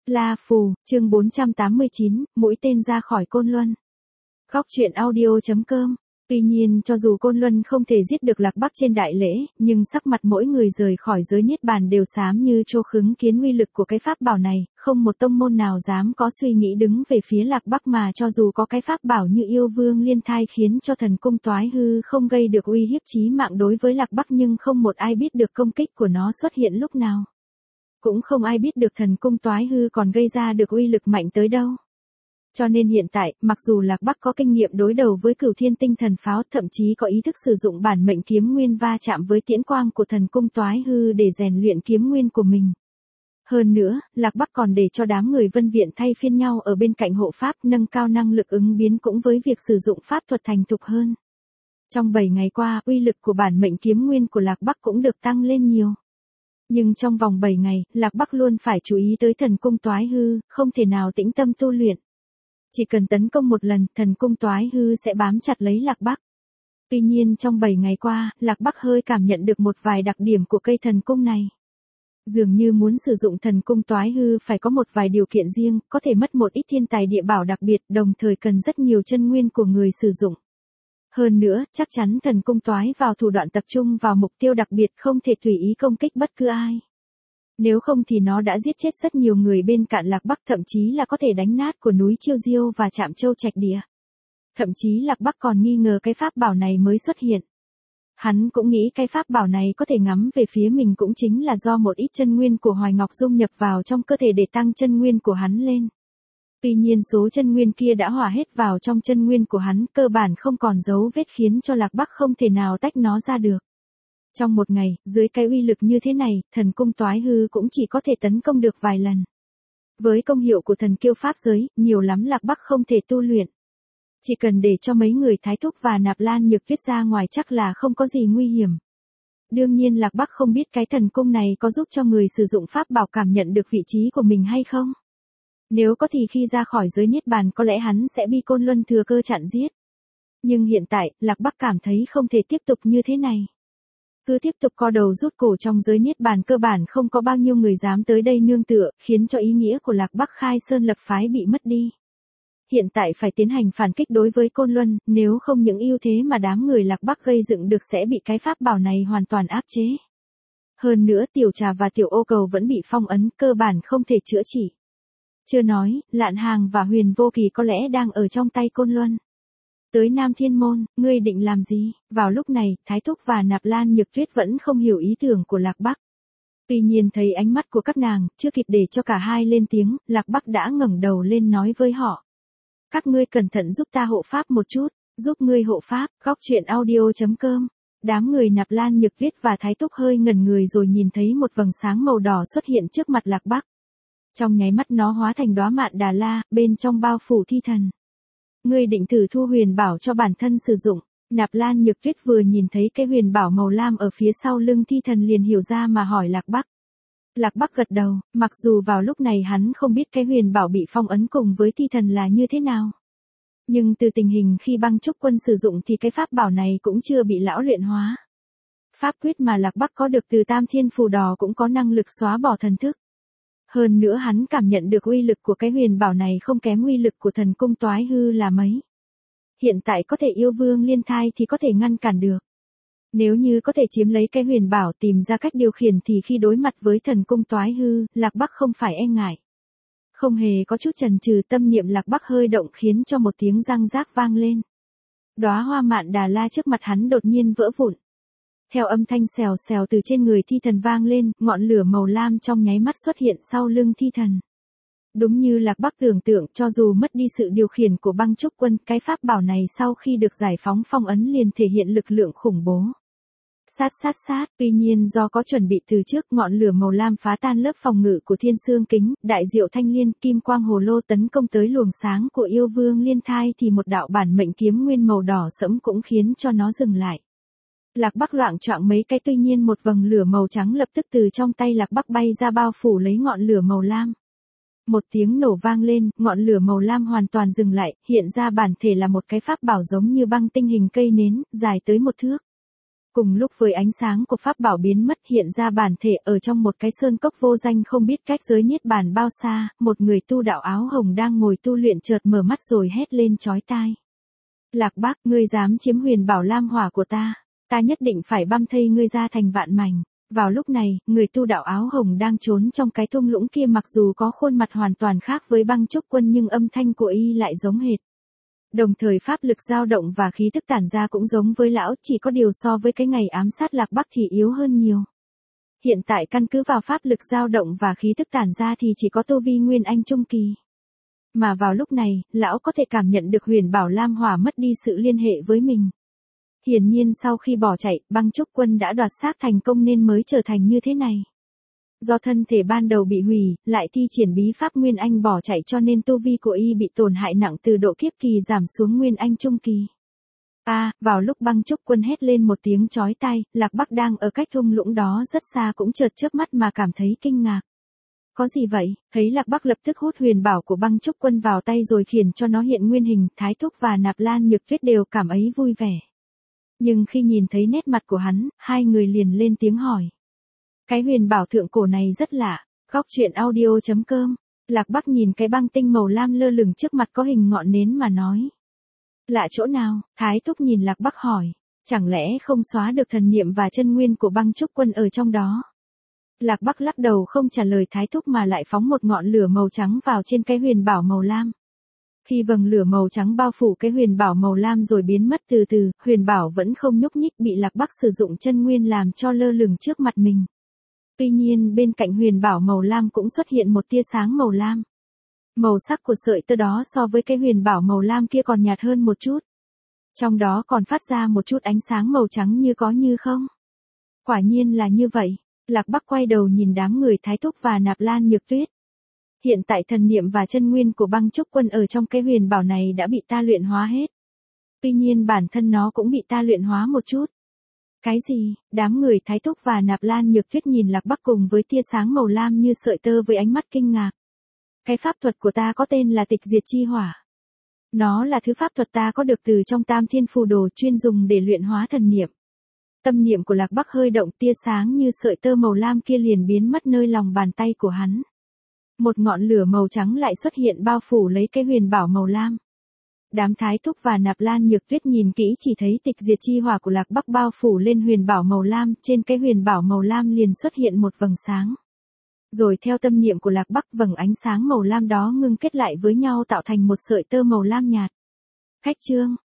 La Phù, chương 489, mũi tên ra khỏi Côn Luân. Góc truyện audio.com. Tuy nhiên cho dù Côn Luân không thể giết được Lạc Bắc trên đại lễ, nhưng sắc mặt mỗi người rời khỏi giới niết bàn đều xám như trô khứng kiến uy lực của cái pháp bảo này, không một tông môn nào dám có suy nghĩ đứng về phía Lạc Bắc mà cho dù có cái pháp bảo như yêu vương liên thai khiến cho thần cung toái hư không gây được uy hiếp chí mạng đối với Lạc Bắc, nhưng không một ai biết được công kích của nó xuất hiện lúc nào. Cũng không ai biết được thần cung toái hư còn gây ra được uy lực mạnh tới đâu. Cho nên hiện tại, mặc dù Lạc Bắc có kinh nghiệm đối đầu với Cửu Thiên Tinh Thần Pháo, thậm chí có ý thức sử dụng bản mệnh kiếm nguyên va chạm với tiễn quang của thần cung toái hư để rèn luyện kiếm nguyên của mình. Hơn nữa, Lạc Bắc còn để cho đám người Vân Viện thay phiên nhau ở bên cạnh hộ pháp, nâng cao năng lực ứng biến cũng với việc sử dụng pháp thuật thành thục hơn. Trong 7 ngày qua, uy lực của bản mệnh kiếm nguyên của Lạc Bắc cũng được tăng lên nhiều. Nhưng trong vòng 7 ngày, Lạc Bắc luôn phải chú ý tới thần cung toái hư, không thể nào tĩnh tâm tu luyện. Chỉ cần tấn công một lần, thần cung toái hư sẽ bám chặt lấy Lạc Bắc. Tuy nhiên trong 7 ngày qua, Lạc Bắc hơi cảm nhận được một vài đặc điểm của cây thần cung này. Dường như muốn sử dụng thần cung toái hư phải có một vài điều kiện riêng, có thể mất một ít thiên tài địa bảo đặc biệt, đồng thời cần rất nhiều chân nguyên của người sử dụng. Hơn nữa, chắc chắn thần cung toái vào thủ đoạn tập trung vào mục tiêu đặc biệt, không thể tùy ý công kích bất cứ ai. Nếu không thì nó đã giết chết rất nhiều người bên cạnh Lạc Bắc, thậm chí là có thể đánh nát của núi Chiêu Diêu và Trạm Châu Trạch Địa. Thậm chí Lạc Bắc còn nghi ngờ cái pháp bảo này mới xuất hiện. Hắn cũng nghĩ cái pháp bảo này có thể ngắm về phía mình cũng chính là do một ít chân nguyên của Hoài Ngọc dung nhập vào trong cơ thể để tăng chân nguyên của hắn lên. Tuy nhiên số chân nguyên kia đã hòa hết vào trong chân nguyên của hắn, cơ bản không còn dấu vết khiến cho Lạc Bắc không thể nào tách nó ra được. Trong một ngày, dưới cái uy lực như thế này, thần cung toái hư cũng chỉ có thể tấn công được vài lần. Với công hiệu của thần kiêu pháp giới, nhiều lắm Lạc Bắc không thể tu luyện. Chỉ cần để cho mấy người Thái Thúc và Nạp Lan Nhược Tuyết ra ngoài chắc là không có gì nguy hiểm. Đương nhiên Lạc Bắc không biết cái thần cung này có giúp cho người sử dụng pháp bảo cảm nhận được vị trí của mình hay không. Nếu có thì khi ra khỏi giới niết bàn có lẽ hắn sẽ bị Côn Luân thừa cơ chặn giết. Nhưng hiện tại, Lạc Bắc cảm thấy không thể tiếp tục như thế này. Cứ tiếp tục co đầu rút cổ trong giới niết bàn cơ bản không có bao nhiêu người dám tới đây nương tựa, khiến cho ý nghĩa của Lạc Bắc khai sơn lập phái bị mất đi. Hiện tại phải tiến hành phản kích đối với Côn Luân, nếu không những ưu thế mà đám người Lạc Bắc gây dựng được sẽ bị cái pháp bảo này hoàn toàn áp chế. Hơn nữa Tiểu Trà và Tiểu Ô Cầu vẫn bị phong ấn, cơ bản không thể chữa trị. Chưa nói, Lạn Hàng và Huyền Vô Kỳ có lẽ đang ở trong tay Côn Luân. Tới Nam Thiên Môn, ngươi định làm gì? Vào lúc này, Thái Thúc và Nạp Lan Nhược Tuyết vẫn không hiểu ý tưởng của Lạc Bắc. Tuy nhiên thấy ánh mắt của các nàng, chưa kịp để cho cả hai lên tiếng, Lạc Bắc đã ngẩng đầu lên nói với họ. Các ngươi cẩn thận giúp ta hộ pháp một chút, giúp ngươi hộ pháp, góc truyện audio.com. Đám người Nạp Lan Nhược Tuyết và Thái Thúc hơi ngẩn người rồi nhìn thấy một vầng sáng màu đỏ xuất hiện trước mặt Lạc Bắc. Trong nháy mắt nó hóa thành đóa mạn đà la, bên trong bao phủ thi thần. Ngươi định thử thu huyền bảo cho bản thân sử dụng. Nạp Lan Nhược Tuyết vừa nhìn thấy cái huyền bảo màu lam ở phía sau lưng thi thần liền hiểu ra mà hỏi Lạc Bắc. Lạc Bắc gật đầu, mặc dù vào lúc này hắn không biết cái huyền bảo bị phong ấn cùng với thi thần là như thế nào. Nhưng từ tình hình khi Băng Trúc Quân sử dụng thì cái pháp bảo này cũng chưa bị lão luyện hóa. Pháp quyết mà Lạc Bắc có được từ Tam Thiên Phù Đỏ cũng có năng lực xóa bỏ thần thức. Hơn nữa hắn cảm nhận được uy lực của cái huyền bảo này không kém uy lực của thần cung toái hư là mấy. Hiện tại có thể yêu vương liên thai thì có thể ngăn cản được. Nếu như có thể chiếm lấy cái huyền bảo tìm ra cách điều khiển thì khi đối mặt với thần cung toái hư, Lạc Bắc không phải e ngại. Không hề có chút chần chừ, tâm niệm Lạc Bắc hơi động khiến cho một tiếng răng rác vang lên. Đóa hoa mạn đà la trước mặt hắn đột nhiên vỡ vụn. Theo âm thanh xèo xèo từ trên người thi thần vang lên, ngọn lửa màu lam trong nháy mắt xuất hiện sau lưng thi thần. Đúng như Lạc Bắc tưởng tượng, cho dù mất đi sự điều khiển của Băng Trúc Quân, cái pháp bảo này sau khi được giải phóng phong ấn liền thể hiện lực lượng khủng bố. Sát, tuy nhiên do có chuẩn bị từ trước, ngọn lửa màu lam phá tan lớp phòng ngự của Thiên Xương Kính, Đại Diệu Thanh Liên, Kim Quang Hồ Lô tấn công tới luồng sáng của yêu vương liên thai thì một đạo bản mệnh kiếm nguyên màu đỏ sẫm cũng khiến cho nó dừng lại. Lạc Bắc loạng choạng mấy cái, tuy nhiên một vầng lửa màu trắng lập tức từ trong tay Lạc Bắc bay ra bao phủ lấy ngọn lửa màu lam. Một tiếng nổ vang lên, ngọn lửa màu lam hoàn toàn dừng lại, hiện ra bản thể là một cái pháp bảo giống như băng tinh hình cây nến, dài tới 1 thước. Cùng lúc với ánh sáng của pháp bảo biến mất hiện ra bản thể ở trong một cái sơn cốc vô danh không biết cách giới niết bàn bao xa, một người tu đạo áo hồng đang ngồi tu luyện chợt mở mắt rồi hét lên chói tai. Lạc Bắc, ngươi dám chiếm huyền bảo lam hỏa của ta nhất định phải băm thây ngươi ra thành vạn mảnh. Vào lúc này, người tu đạo áo hồng đang trốn trong cái thung lũng kia mặc dù có khuôn mặt hoàn toàn khác với Băng Trúc Quân nhưng âm thanh của y lại giống hệt. Đồng thời pháp lực dao động và khí tức tản ra cũng giống với lão, chỉ có điều so với cái ngày ám sát Lạc Bắc thì yếu hơn nhiều. Hiện tại căn cứ vào pháp lực dao động và khí tức tản ra thì chỉ có tu vi Nguyên Anh trung kỳ. Mà vào lúc này, lão có thể cảm nhận được huyền bảo lam hỏa mất đi sự liên hệ với mình. Hiển nhiên sau khi bỏ chạy, Băng Trúc Quân đã đoạt xác thành công nên mới trở thành như thế này. Do thân thể ban đầu bị hủy, lại thi triển bí pháp Nguyên Anh bỏ chạy cho nên tu vi của y bị tổn hại nặng từ độ kiếp kỳ giảm xuống Nguyên Anh trung kỳ. Vào lúc Băng Trúc Quân hét lên một tiếng chói tai, Lạc Bắc đang ở cách thung lũng đó rất xa cũng chợt chớp mắt mà cảm thấy kinh ngạc. Có gì vậy? Thấy Lạc Bắc lập tức hút huyền bảo của Băng Trúc Quân vào tay rồi khiển cho nó hiện nguyên hình, Thái Thúc và Nạp Lan Nhược Tuyết đều cảm ấy vui vẻ. Nhưng khi nhìn thấy nét mặt của hắn, hai người liền lên tiếng hỏi. Cái huyền bảo thượng cổ này rất lạ. Góc truyện audio.com. Lạc Bắc nhìn cái băng tinh màu lam lơ lửng trước mặt có hình ngọn nến mà nói. Lạ chỗ nào? Thái Thúc nhìn Lạc Bắc hỏi. Chẳng lẽ không xóa được thần niệm và chân nguyên của Băng Trúc Quân ở trong đó? Lạc Bắc lắc đầu không trả lời Thái Thúc mà lại phóng một ngọn lửa màu trắng vào trên cái huyền bảo màu lam. Khi vầng lửa màu trắng bao phủ cái huyền bảo màu lam rồi biến mất từ từ, huyền bảo vẫn không nhúc nhích bị Lạc Bắc sử dụng chân nguyên làm cho lơ lửng trước mặt mình. Tuy nhiên bên cạnh huyền bảo màu lam cũng xuất hiện một tia sáng màu lam. Màu sắc của sợi tơ đó so với cái huyền bảo màu lam kia còn nhạt hơn một chút. Trong đó còn phát ra một chút ánh sáng màu trắng như có như không. Quả nhiên là như vậy. Lạc Bắc quay đầu nhìn đám người Thái Thúc và Nạp Lan Nhược Tuyết. Hiện tại thần niệm và chân nguyên của Băng Trúc Quân ở trong cái huyền bảo này đã bị ta luyện hóa hết. Tuy nhiên bản thân nó cũng bị ta luyện hóa một chút. Cái gì? Đám người Thái Thúc và Nạp Lan Nhược Tuyết nhìn Lạc Bắc cùng với tia sáng màu lam như sợi tơ với ánh mắt kinh ngạc. Cái pháp thuật của ta có tên là Tịch Diệt Chi Hỏa. Nó là thứ pháp thuật ta có được từ trong Tam Thiên Phù Đồ chuyên dùng để luyện hóa thần niệm. Tâm niệm của Lạc Bắc hơi động, tia sáng như sợi tơ màu lam kia liền biến mất nơi lòng bàn tay của hắn. Một ngọn lửa màu trắng lại xuất hiện bao phủ lấy cái huyền bảo màu lam. Đám Thái Thúc và Nạp Lan Nhược Tuyết nhìn kỹ chỉ thấy Tịch Diệt Chi Hỏa của Lạc Bắc bao phủ lên huyền bảo màu lam, trên cái huyền bảo màu lam liền xuất hiện một vầng sáng. Rồi theo tâm niệm của Lạc Bắc, vầng ánh sáng màu lam đó ngưng kết lại với nhau tạo thành một sợi tơ màu lam nhạt. Khách trương,